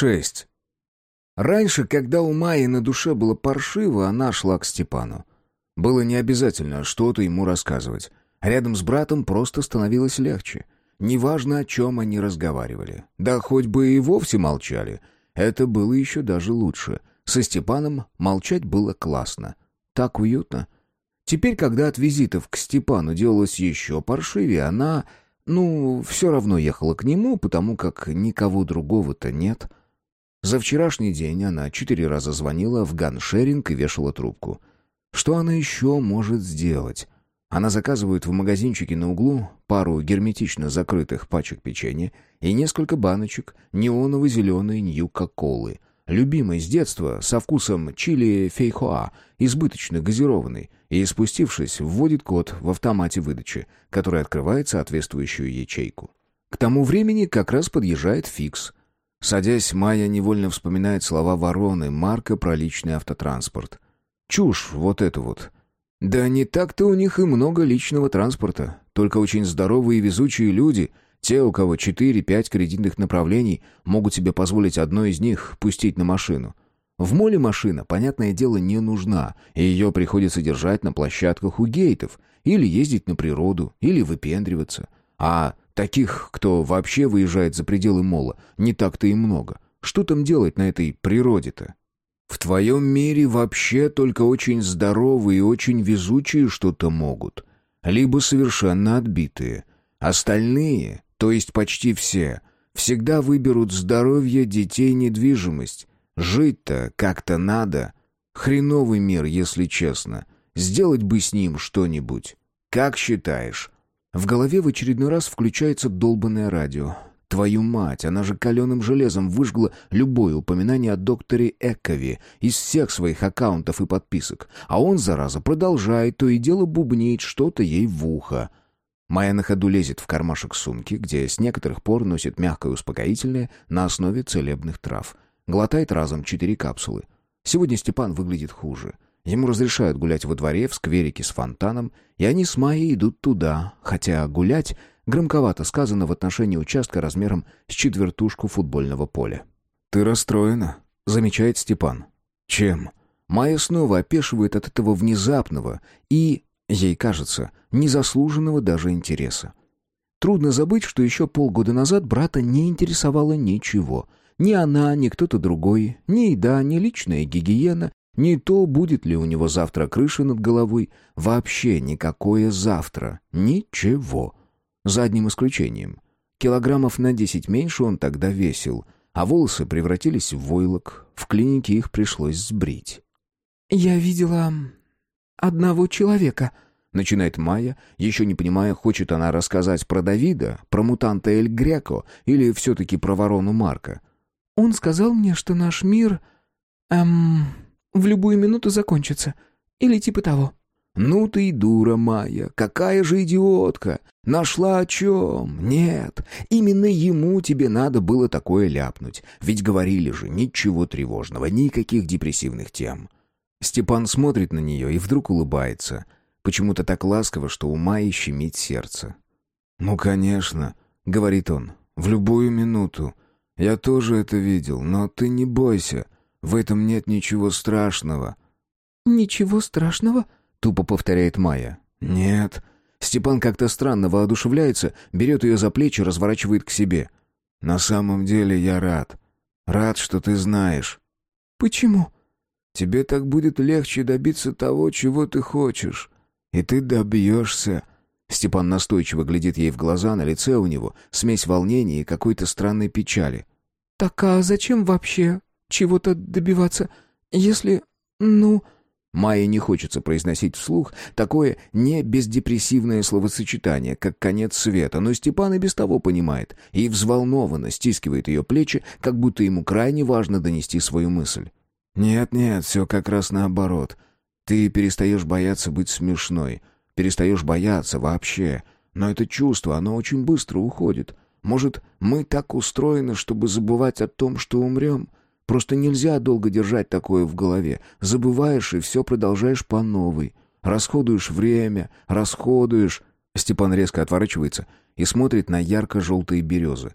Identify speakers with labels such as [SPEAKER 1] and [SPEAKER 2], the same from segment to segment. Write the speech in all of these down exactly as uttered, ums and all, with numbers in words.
[SPEAKER 1] шесть. Раньше, когда у Майи на душе было паршиво, она шла к Степану. Было не обязательно что-то ему рассказывать. Рядом с братом просто становилось легче. Неважно, о чем они разговаривали. Да хоть бы и вовсе молчали. Это было еще даже лучше. Со Степаном молчать было классно. Так уютно. Теперь, когда от визитов к Степану делалось еще паршивее, она, ну, все равно ехала к нему, потому как никого другого-то нет. За вчерашний день она четыре раза звонила в ганшеринг и вешала трубку. Что она еще может сделать? Она заказывает в магазинчике на углу пару герметично закрытых пачек печенья и несколько баночек неоново-зеленой Ньюка-колы, любимой с детства, со вкусом чили фейхоа, избыточно газированной, и, спустившись, вводит код в автомате выдачи, который открывает соответствующую ячейку. К тому времени как раз подъезжает Фикс. Садясь, Майя невольно вспоминает слова вороны Марка про личный автотранспорт. Чушь вот это вот. Да не так-то у них и много личного транспорта, только очень здоровые и везучие люди, те, у кого четыре-пять кредитных направлений, могут себе позволить одно из них пустить на машину. В моле машина, понятное дело, не нужна, и ее приходится держать на площадках у гейтов, или ездить на природу, или выпендриваться. А таких, кто вообще выезжает за пределы мола, не так-то и много. Что там делать на этой природе-то? В твоем мире вообще только очень здоровые и очень везучие что-то могут. Либо совершенно отбитые. Остальные, то есть почти все, всегда выберут здоровье, детей, недвижимость. Жить-то как-то надо. Хреновый мир, если честно. Сделать бы с ним что-нибудь. Как считаешь? В голове в очередной раз включается долбанное радио. Твою мать, она же каленым железом выжгла любое упоминание о докторе Экове из всех своих аккаунтов и подписок. А он, зараза, продолжает то и дело бубнить что-то ей в ухо. Майя на ходу лезет в кармашек сумки, где с некоторых пор носит мягкое успокоительное на основе целебных трав. Глотает разом четыре капсулы. Сегодня Степан выглядит хуже. Ему разрешают гулять во дворе в скверике с фонтаном, и они с Майей идут туда, хотя гулять громковато сказано в отношении участка размером с четвертушку футбольного поля. «Ты расстроена», — замечает Степан. «Чем?» Майя снова опешивает от этого внезапного и, ей кажется, незаслуженного даже интереса. Трудно забыть, что еще полгода назад брата не интересовало ничего. Ни она, ни кто-то другой, ни еда, ни личная гигиена, ни то, будет ли у него завтра крыша над головой. Вообще никакое завтра. Ничего. За одним исключением. Килограммов на десять меньше он тогда весил, а волосы превратились в войлок. В клинике их пришлось сбрить.
[SPEAKER 2] «Я видела одного человека»,
[SPEAKER 1] — начинает Майя, еще не понимая, хочет она рассказать про Давида, про мутанта Эль Греко или все-таки про ворону Марка.
[SPEAKER 2] «Он сказал мне, что наш мир, эм, в любую минуту закончится. Или типа того».
[SPEAKER 1] «Ну ты и дура, Майя, какая же идиотка! Нашла о чем? Нет, именно ему тебе надо было такое ляпнуть. Ведь говорили же, ничего тревожного, никаких депрессивных тем». Степан смотрит на нее и вдруг улыбается. Почему-то так ласково, что у Майи щемит сердце. «Ну, конечно», — говорит он, — «в любую минуту. Я тоже это видел, но ты не бойся, в этом нет ничего страшного».
[SPEAKER 2] «Ничего страшного?»
[SPEAKER 1] — тупо повторяет Майя. «Нет». Степан как-то странно воодушевляется, берет ее за плечи, разворачивает к себе. «На самом деле я рад. Рад, что ты знаешь».
[SPEAKER 2] «Почему?»
[SPEAKER 1] «Тебе так будет легче добиться того, чего ты хочешь. И ты добьешься». Степан настойчиво глядит ей в глаза, на лице у него смесь волнения и какой-то странной печали.
[SPEAKER 2] «Так а зачем вообще чего-то добиваться, если... ну...»
[SPEAKER 1] Майе не хочется произносить вслух такое не бездепрессивное словосочетание, как конец света, но Степан и без того понимает и взволнованно стискивает ее плечи, как будто ему крайне важно донести свою мысль. «Нет-нет, все как раз наоборот. Ты перестаешь бояться быть смешной, перестаешь бояться вообще, но это чувство, оно очень быстро уходит. Может, мы так устроены, чтобы забывать о том, что умрем?» Просто нельзя долго держать такое в голове. Забываешь и все продолжаешь по новой. Расходуешь время, расходуешь... Степан резко отворачивается и смотрит на ярко-желтые березы.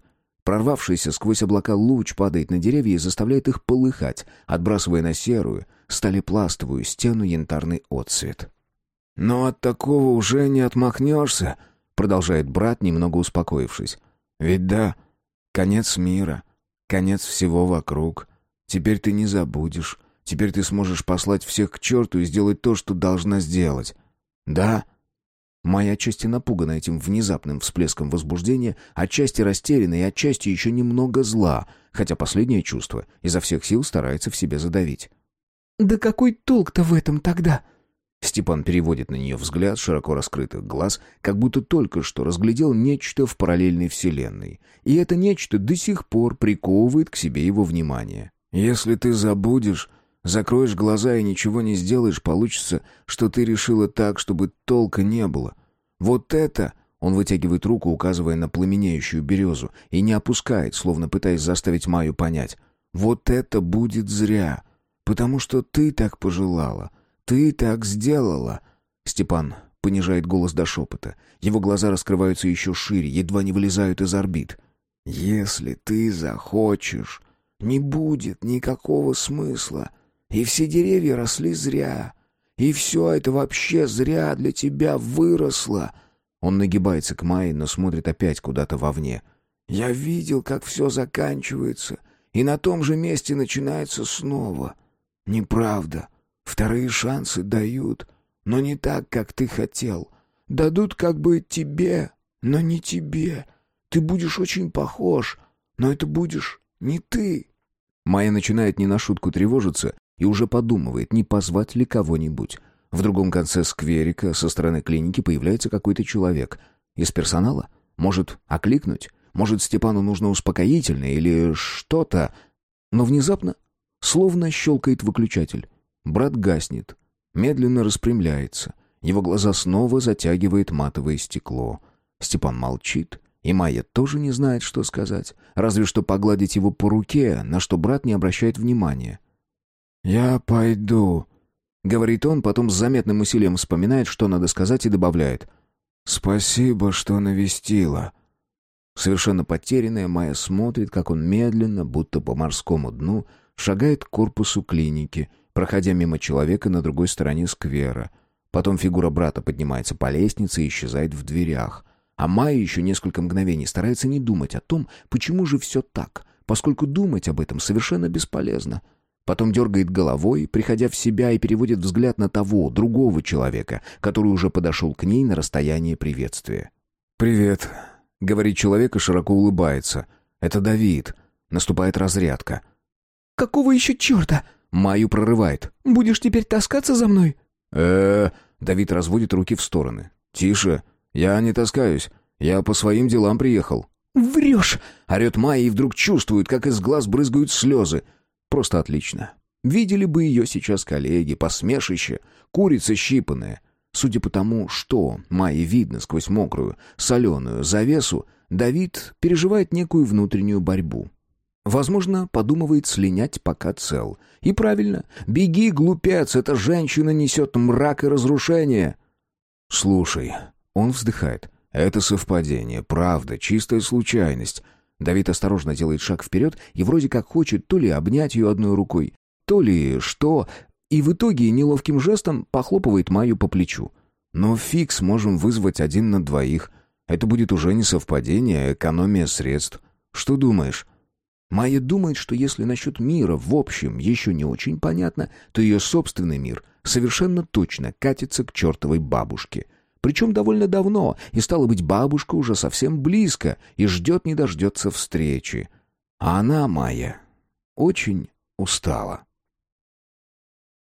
[SPEAKER 1] Прорвавшийся сквозь облака луч падает на деревья и заставляет их полыхать, отбрасывая на серую, сталепластовую стену янтарный отсвет. «Но от такого уже не отмахнешься», — продолжает брат, немного успокоившись. «Ведь да, конец мира, конец всего вокруг. Теперь ты не забудешь. Теперь ты сможешь послать всех к черту и сделать то, что должна сделать. Да?» Майя отчасти напугана этим внезапным всплеском возбуждения, отчасти растеряна и отчасти еще немного зла, хотя последнее чувство изо всех сил старается в себе задавить.
[SPEAKER 2] «Да какой толк-то в этом тогда?»
[SPEAKER 1] Степан переводит на нее взгляд широко раскрытых глаз, как будто только что разглядел нечто в параллельной вселенной. И это нечто до сих пор приковывает к себе его внимание. «Если ты забудешь, закроешь глаза и ничего не сделаешь, получится, что ты решила так, чтобы толка не было. Вот это...» Он вытягивает руку, указывая на пламенеющую березу, и не опускает, словно пытаясь заставить Майю понять. «Вот это будет зря, потому что ты так пожелала, ты так сделала». Степан понижает голос до шепота. Его глаза раскрываются еще шире, едва не вылезают из орбит. «Если ты захочешь, не будет никакого смысла. И все деревья росли зря. И все это вообще зря для тебя выросло». Он нагибается к Майе, но смотрит опять куда-то вовне. «Я видел, как все заканчивается, и на том же месте начинается снова. Неправда. Вторые шансы дают, но не так, как ты хотел. Дадут как бы тебе, но не тебе. Ты будешь очень похож, но это будешь не ты». Майя начинает не на шутку тревожиться и уже подумывает, не позвать ли кого-нибудь. В другом конце скверика со стороны клиники появляется какой-то человек. Из персонала? Может, окликнуть? Может, Степану нужно успокоительное или что-то? Но внезапно словно щелкает выключатель. Брат гаснет, медленно распрямляется. Его глаза снова затягивает матовое стекло. Степан молчит, и Майя тоже не знает, что сказать. Разве что погладить его по руке, на что брат не обращает внимания. «Я пойду», — говорит он, потом с заметным усилием вспоминает, что надо сказать, и добавляет. «Спасибо, что навестила». Совершенно потерянная, Майя смотрит, как он медленно, будто по морскому дну, шагает к корпусу клиники, проходя мимо человека на другой стороне сквера. Потом фигура брата поднимается по лестнице и исчезает в дверях. А Майя еще несколько мгновений старается не думать о том, почему же все так, поскольку думать об этом совершенно бесполезно. Потом дергает головой, приходя в себя, и переводит взгляд на того, другого человека, который уже подошел к ней на расстояние приветствия. «Привет», — говорит человек и широко улыбается. «Это Давид». Наступает разрядка.
[SPEAKER 2] «Какого еще черта?»
[SPEAKER 1] Майю прорывает.
[SPEAKER 2] «Будешь теперь таскаться за мной?»
[SPEAKER 1] э Давид разводит руки в стороны. «Тише, я не таскаюсь. Я по своим делам приехал».
[SPEAKER 2] «Врешь!»
[SPEAKER 1] — орет Майя и вдруг чувствует, как из глаз брызгают слезы. Просто отлично. Видели бы ее сейчас коллеги, посмешище, курица щипанная. Судя по тому, что Майе видно сквозь мокрую, соленую завесу, Давид переживает некую внутреннюю борьбу. Возможно, подумывает слинять, пока цел. И правильно. Беги, глупец, эта женщина несет мрак и разрушение. «Слушай», — он вздыхает, — «это совпадение, правда, чистая случайность». Давид осторожно делает шаг вперед и вроде как хочет то ли обнять ее одной рукой, то ли что, и в итоге неловким жестом похлопывает Майю по плечу. «Но фиг сможем вызвать один на двоих. Это будет уже не совпадение, а экономия средств. Что думаешь?» Майя думает, что если насчет мира в общем еще не очень понятно, то ее собственный мир совершенно точно катится к чертовой бабушке. Причем довольно давно, и стало быть, бабушка уже совсем близко и ждет не дождется встречи. А она, Майя, очень устала.